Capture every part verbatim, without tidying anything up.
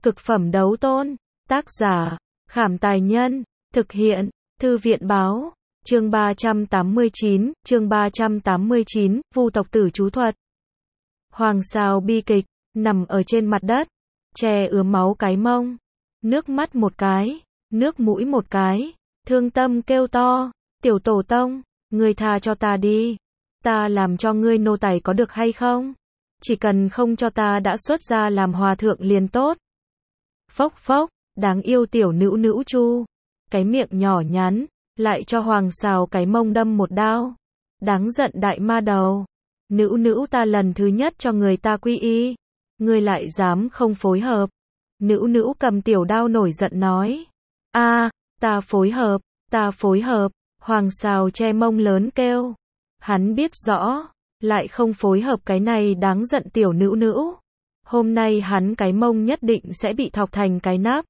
Cực phẩm đấu tôn. Tác giả, Khảm Tài Nhân. Thực hiện, Thư viện Báo. Chương ba trăm tám mươi chín, chương ba trăm tám mươi chín, Vu tộc tử chú thuật. Hoàng Sào bi kịch, nằm ở trên mặt đất, che ướm máu cái mông, nước mắt một cái, nước mũi một cái, thương tâm kêu to, tiểu tổ tông, ngươi tha cho ta đi, ta làm cho ngươi nô tài có được hay không? Chỉ cần không cho ta đã xuất gia làm hòa thượng liền tốt. Phốc phốc, đáng yêu tiểu nữ nữ chu, cái miệng nhỏ nhắn, lại cho Hoàng Sào cái mông đâm một đao. Đáng giận đại ma đầu, nữ nữ ta lần thứ nhất cho người ta quy y, ngươi lại dám không phối hợp. Nữ nữ cầm tiểu đao nổi giận nói, a, ta phối hợp, ta phối hợp. Hoàng Sào che mông lớn kêu, hắn biết rõ, lại không phối hợp cái này đáng giận tiểu nữ nữ. Hôm nay hắn cái mông nhất định sẽ bị thọc thành cái nắp.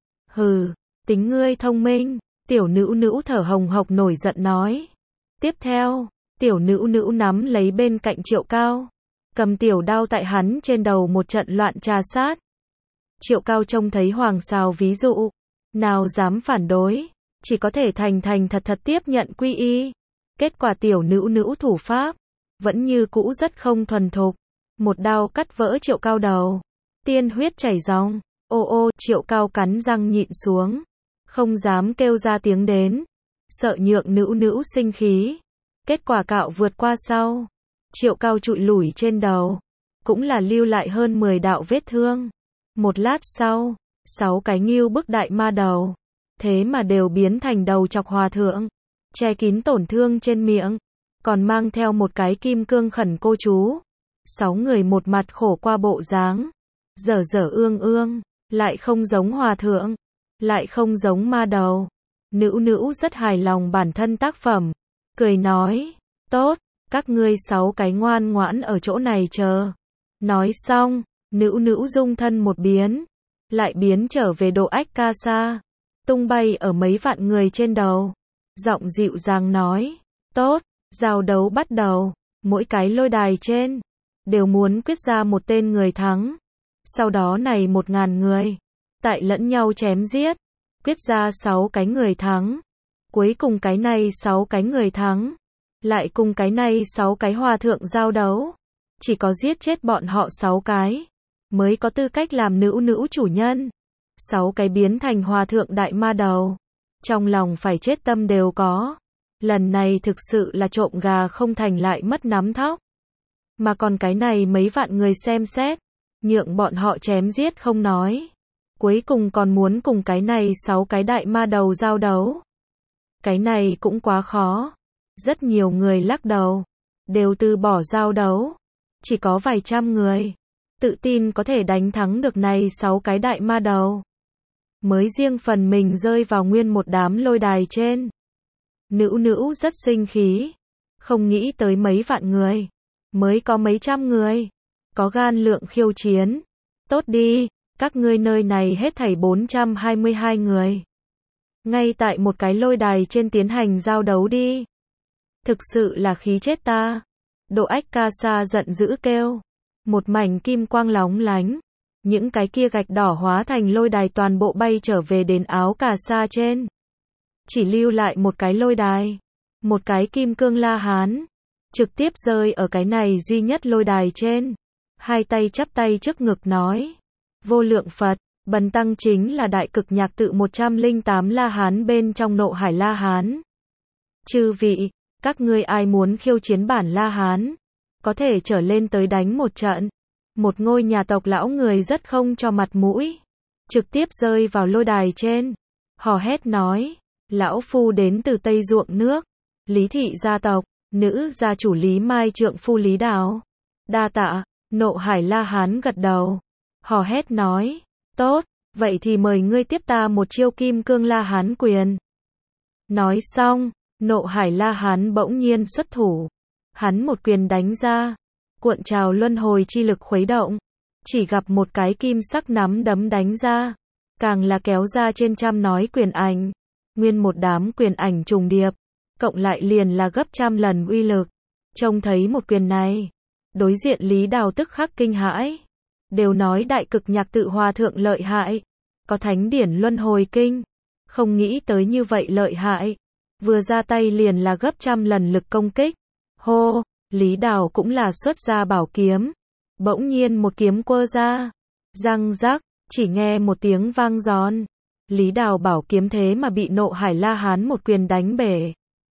Hừ, tính ngươi thông minh, tiểu nữ nữ thở hồng hộc nổi giận nói. Tiếp theo, tiểu nữ nữ nắm lấy bên cạnh Triệu Cao, cầm tiểu đao tại hắn trên đầu một trận loạn trà sát. Triệu Cao trông thấy Hoàng Sào ví dụ, nào dám phản đối, chỉ có thể thành thành thật thật tiếp nhận quy y. Kết quả tiểu nữ nữ thủ pháp, vẫn như cũ rất không thuần thục, một đao cắt vỡ Triệu Cao đầu, tiên huyết chảy ròng. Ô ô, Triệu Cao cắn răng nhịn xuống, không dám kêu ra tiếng đến, sợ nhượng nữ nữ sinh khí. Kết quả cạo vượt qua sau, Triệu Cao trụi lủi trên đầu, cũng là lưu lại hơn mười đạo vết thương. Một lát sau, sáu cái ngưu bức đại ma đầu, thế mà đều biến thành đầu chọc hòa thượng, che kín tổn thương trên miệng, còn mang theo một cái kim cương khẩn cô chú. Sáu người một mặt khổ qua bộ dáng, dở dở ương ương, lại không giống hòa thượng, lại không giống ma đầu. Nữ nữ rất hài lòng bản thân tác phẩm, cười nói, tốt, các ngươi sáu cái ngoan ngoãn ở chỗ này chờ. Nói xong, nữ nữ dung thân một biến, lại biến trở về độ ách ca sa, tung bay ở mấy vạn người trên đầu. Giọng dịu dàng nói, tốt, giao đấu bắt đầu, mỗi cái lôi đài trên, đều muốn quyết ra một tên người thắng. Sau đó này một ngàn người, tại lẫn nhau chém giết, quyết ra sáu cái người thắng. Cuối cùng cái này sáu cái người thắng, lại cùng cái này sáu cái hòa thượng giao đấu. Chỉ có giết chết bọn họ sáu cái, mới có tư cách làm nữ nữ chủ nhân. Sáu cái biến thành hòa thượng đại ma đầu, trong lòng phải chết tâm đều có. Lần này thực sự là trộm gà không thành lại mất nắm thóc. Mà còn cái này mấy vạn người xem xét, nhượng bọn họ chém giết không nói, cuối cùng còn muốn cùng cái này sáu cái đại ma đầu giao đấu. Cái này cũng quá khó. Rất nhiều người lắc đầu, đều từ bỏ giao đấu. Chỉ có vài trăm người tự tin có thể đánh thắng được này sáu cái đại ma đầu, mới riêng phần mình rơi vào nguyên một đám lôi đài trên. Nữ nữ rất sinh khí, không nghĩ tới mấy vạn người, mới có mấy trăm người, có gan lượng khiêu chiến. Tốt đi, các ngươi nơi này hết thảy bốn trăm hai mươi hai người. Ngay tại một cái lôi đài trên tiến hành giao đấu đi. Thực sự là khí chết ta. Độ ách ca sa giận dữ kêu. Một mảnh kim quang lóng lánh. Những cái kia gạch đỏ hóa thành lôi đài toàn bộ bay trở về đến áo cà sa trên. Chỉ lưu lại một cái lôi đài. Một cái kim cương la hán. Trực tiếp rơi ở cái này duy nhất lôi đài trên. Hai tay chắp tay trước ngực nói. Vô lượng Phật, bần tăng chính là đại cực nhạc tự một trăm lẻ tám la hán bên trong nộ hải la hán. Chư vị, các ngươi ai muốn khiêu chiến bản la hán, có thể trở lên tới đánh một trận. Một ngôi nhà tộc lão người rất không cho mặt mũi, trực tiếp rơi vào lôi đài trên, hò hét nói, lão phu đến từ Tây ruộng nước, Lý thị gia tộc, nữ gia chủ Lý Mai trượng phu Lý Đào. Đa tạ. Nộ hải la hán gật đầu, hò hét nói, tốt, vậy thì mời ngươi tiếp ta một chiêu kim cương la hán quyền. Nói xong, nộ hải la hán bỗng nhiên xuất thủ, hắn một quyền đánh ra, cuộn trào luân hồi chi lực khuấy động, chỉ gặp một cái kim sắc nắm đấm đánh ra, càng là kéo ra trên trăm nói quyền ảnh, nguyên một đám quyền ảnh trùng điệp, cộng lại liền là gấp trăm lần uy lực. Trông thấy một quyền này, đối diện Lý Đào tức khắc kinh hãi, đều nói Đại Cực Nhạc Tự Hòa Thượng lợi hại, có thánh điển luân hồi kinh, không nghĩ tới như vậy lợi hại, vừa ra tay liền là gấp trăm lần lực công kích. Hô, Lý Đào cũng là xuất ra bảo kiếm, bỗng nhiên một kiếm quơ ra, răng rắc, chỉ nghe một tiếng vang giòn, Lý Đào bảo kiếm thế mà bị Nộ Hải La Hán một quyền đánh bể.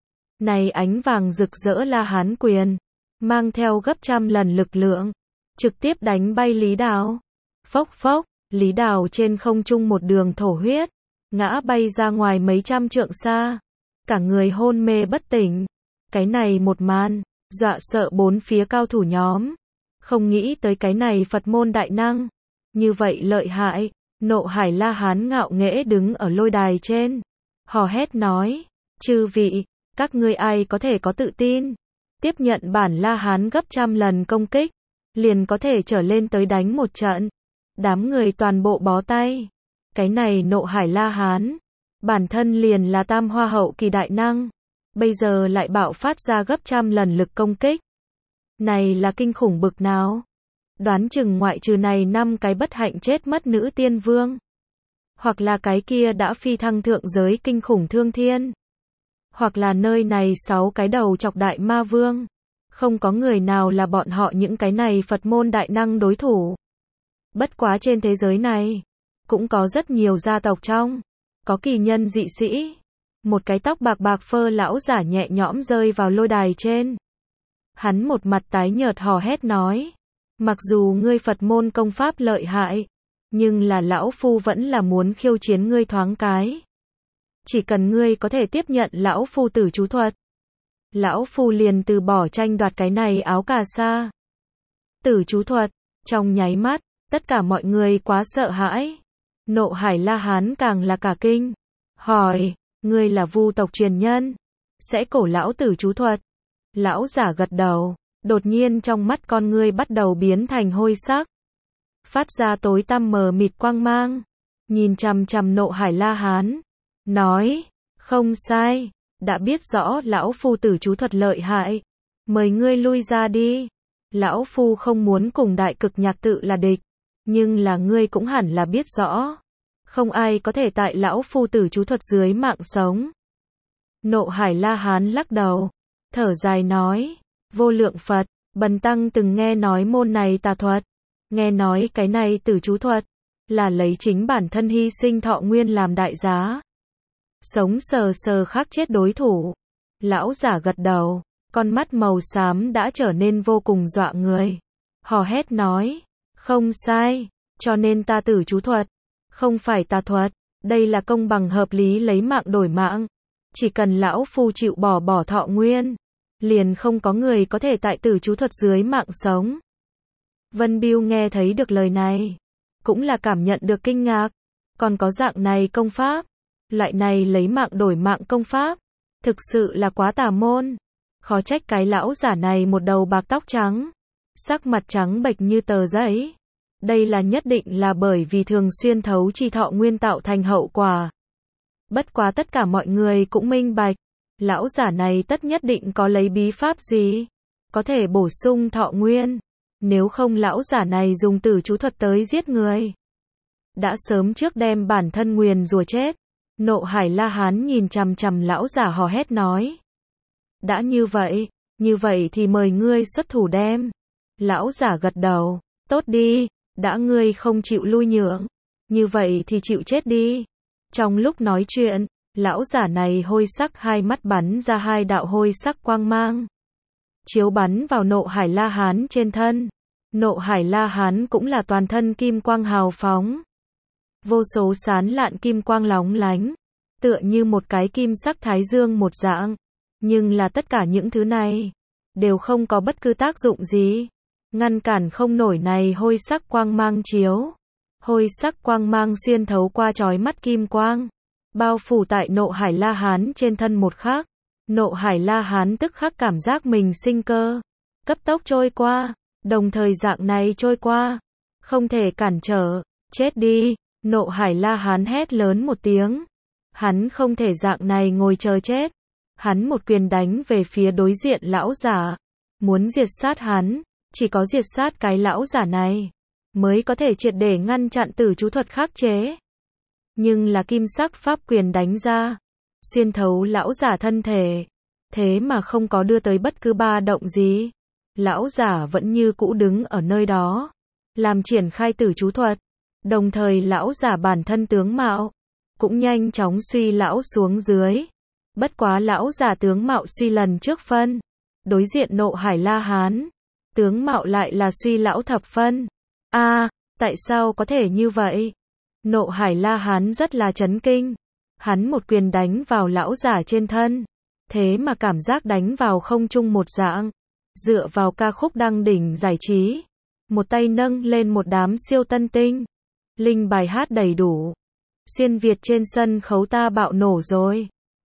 Này ánh vàng rực rỡ La Hán quyền, mang theo gấp trăm lần lực lượng, trực tiếp đánh bay Lý Đào. Phốc phốc, Lý Đào trên không trung một đường thổ huyết, ngã bay ra ngoài mấy trăm trượng xa, cả người hôn mê bất tỉnh. Cái này một màn, dọa sợ bốn phía cao thủ nhóm, không nghĩ tới cái này Phật môn đại năng, như vậy lợi hại. Nộ Hải La Hán ngạo nghễ đứng ở lôi đài trên, hò hét nói, chư vị, các ngươi ai có thể có tự tin, tiếp nhận bản La Hán gấp trăm lần công kích, liền có thể trở lên tới đánh một trận. Đám người toàn bộ bó tay, cái này Nộ Hải La Hán, bản thân liền là tam hoa hậu kỳ đại năng, bây giờ lại bạo phát ra gấp trăm lần lực công kích. Này là kinh khủng bực nào? Đoán chừng ngoại trừ này năm cái bất hạnh chết mất nữ tiên vương, hoặc là cái kia đã phi thăng thượng giới kinh khủng thương thiên, hoặc là nơi này sáu cái đầu chọc đại ma vương, không có người nào là bọn họ những cái này Phật môn đại năng đối thủ. Bất quá trên thế giới này, cũng có rất nhiều gia tộc trong, có kỳ nhân dị sĩ, một cái tóc bạc bạc phơ lão giả nhẹ nhõm rơi vào lôi đài trên. Hắn một mặt tái nhợt hò hét nói, mặc dù ngươi Phật môn công pháp lợi hại, nhưng là lão phu vẫn là muốn khiêu chiến ngươi thoáng cái. Chỉ cần ngươi có thể tiếp nhận lão phu tử chú thuật, lão phu liền từ bỏ tranh đoạt cái này áo cà sa. Tử chú thuật, trong nháy mắt, tất cả mọi người quá sợ hãi. Nộ Hải La Hán càng là cả kinh, hỏi, ngươi là Vu tộc truyền nhân, sẽ cổ lão tử chú thuật? Lão giả gật đầu, đột nhiên trong mắt con ngươi bắt đầu biến thành hôi sắc, phát ra tối tăm mờ mịt quang mang, nhìn chằm chằm Nộ Hải La Hán, nói, không sai, đã biết rõ lão phu tử chú thuật lợi hại, mời ngươi lui ra đi. Lão phu không muốn cùng Đại Cực Nhạc Tự là địch, nhưng là ngươi cũng hẳn là biết rõ, không ai có thể tại lão phu tử chú thuật dưới mạng sống. Nộ Hải La Hán lắc đầu, thở dài nói, vô lượng Phật, bần tăng từng nghe nói môn này tà thuật, nghe nói cái này tử chú thuật, là lấy chính bản thân hy sinh thọ nguyên làm đại giá, sống sờ sờ khắc chết đối thủ. Lão giả gật đầu, con mắt màu xám đã trở nên vô cùng dọa người, hò hét nói, không sai, cho nên ta tử chú thuật, không phải tà thuật, đây là công bằng hợp lý lấy mạng đổi mạng, chỉ cần lão phu chịu bỏ bỏ thọ nguyên, liền không có người có thể tại tử chú thuật dưới mạng sống. Vân Biêu nghe thấy được lời này, cũng là cảm nhận được kinh ngạc, còn có dạng này công pháp, loại này lấy mạng đổi mạng công pháp, thực sự là quá tà môn, khó trách cái lão giả này một đầu bạc tóc trắng, sắc mặt trắng bệch như tờ giấy. Đây là nhất định là bởi vì thường xuyên thấu chi thọ nguyên tạo thành hậu quả. Bất quá tất cả mọi người cũng minh bạch, lão giả này tất nhất định có lấy bí pháp gì, có thể bổ sung thọ nguyên, nếu không lão giả này dùng tử chú thuật tới giết người, đã sớm trước đem bản thân nguyền rủa chết. Nộ Hải La Hán nhìn chằm chằm lão giả hò hét nói, đã như vậy, như vậy thì mời ngươi xuất thủ đem. Lão giả gật đầu, tốt đi, đã ngươi không chịu lui nhượng, như vậy thì chịu chết đi. Trong lúc nói chuyện, lão giả này hôi sắc hai mắt bắn ra hai đạo hôi sắc quang mang, chiếu bắn vào Nộ Hải La Hán trên thân. Nộ Hải La Hán cũng là toàn thân kim quang hào phóng, vô số sán lạn kim quang lóng lánh, tựa như một cái kim sắc thái dương một dạng, nhưng là tất cả những thứ này đều không có bất cứ tác dụng gì, ngăn cản không nổi này hôi sắc quang mang chiếu. Hôi sắc quang mang xuyên thấu qua chói mắt kim quang, bao phủ tại Nộ Hải La Hán trên thân một khắc. Nộ Hải La Hán tức khắc cảm giác mình sinh cơ cấp tốc trôi qua, đồng thời dạng này trôi qua, không thể cản trở, chết đi. Nộ Hải La Hán hét lớn một tiếng, hắn không thể dạng này ngồi chờ chết, hắn một quyền đánh về phía đối diện lão giả, muốn diệt sát hắn, chỉ có diệt sát cái lão giả này, mới có thể triệt để ngăn chặn tử chú thuật khắc chế. Nhưng là kim sắc pháp quyền đánh ra, xuyên thấu lão giả thân thể, thế mà không có đưa tới bất cứ ba động gì. Lão giả vẫn như cũ đứng ở nơi đó, làm triển khai tử chú thuật, đồng thời lão giả bản thân tướng mạo cũng nhanh chóng suy lão xuống dưới. Bất quá lão giả tướng mạo suy lần trước phân, đối diện Nộ Hải La Hán, tướng mạo lại là suy lão thập phân. A, à, tại sao có thể như vậy? Nộ Hải La Hán rất là chấn kinh. Hắn một quyền đánh vào lão giả trên thân, thế mà cảm giác đánh vào không trung một dạng. Dựa vào ca khúc đăng đỉnh giải trí, một tay nâng lên một đám siêu tân tinh, linh bài hát đầy đủ. Xuyên Việt trên sân khấu ta bạo nổ rồi.